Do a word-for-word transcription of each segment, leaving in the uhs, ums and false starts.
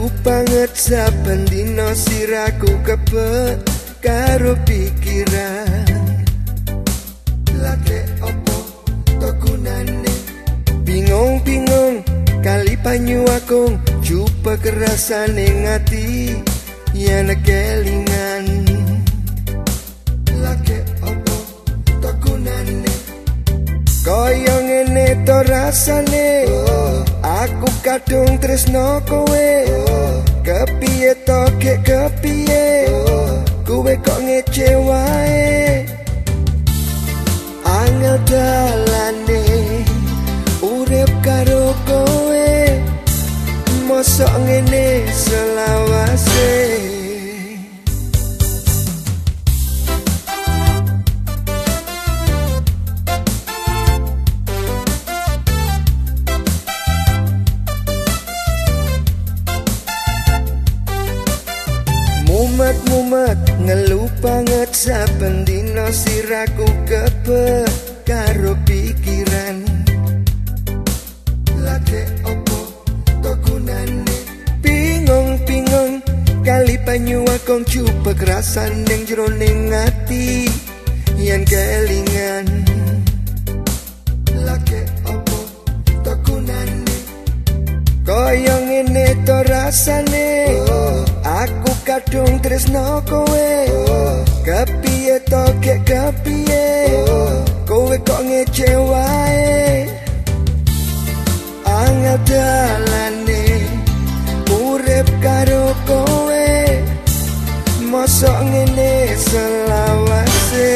banget saben dina siraku kebek karo pikiran. Lake opo to gunane bingung-bingung kali banyu akung jupa kerasane ngati yen kelingan. Lake opo to gunane kaya ngene to rasane aku kadung tresno kowe kepiye to kek kepiye kowe kok ngecewae angel dalane urip karo kowe mosok ngene selawase. Mumet-mumet ngeluh banget saben dina siraku kebek karo pikiran. Lake opo to gunane bingung-bingung kali banyu akong jupek rasan ning jroning ati yen kelingan. Lake opo to gunane kaya ngene to rasane aku kadung tresno kowe kepiye to kek kepiye kowe kok ngecewae angel dalane urip karo kowe mosok ngene selawase.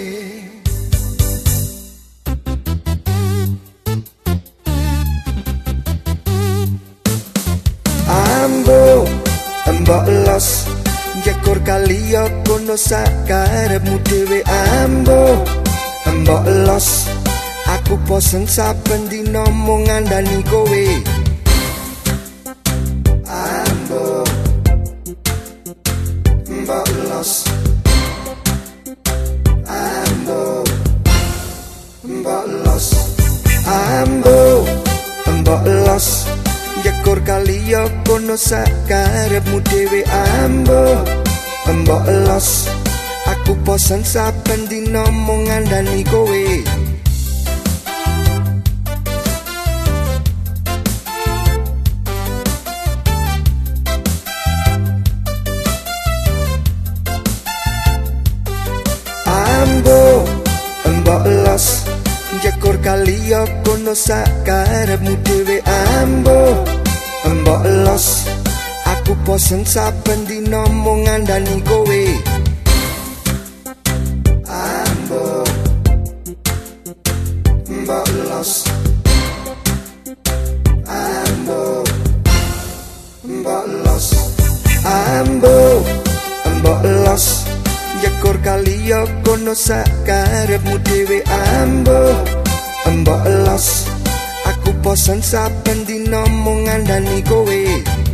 Ambo mbok los njekur kaliya kono sakarepmu dhewe. Ambo mbok los aku bosen saben dina mung ngandani kowe. Ambo mbok los ambo mbok los ambo mbok los njekur kaliya kono sakarepmu dhewe. Ambo mbok los aku bosen saben dina mung ngandani kowe. Ambo mbok los njekur kaliya kono sakarepmu dhewe. Ambo mbok los aku bosen saben dina mung ngandani kowe. Ambo mbok los ambo mbok los ambo mbok los njekur kaliya kono sakarepmu dhewe. Ambo mbok los aku bosen saben dina mung ngandani kowe.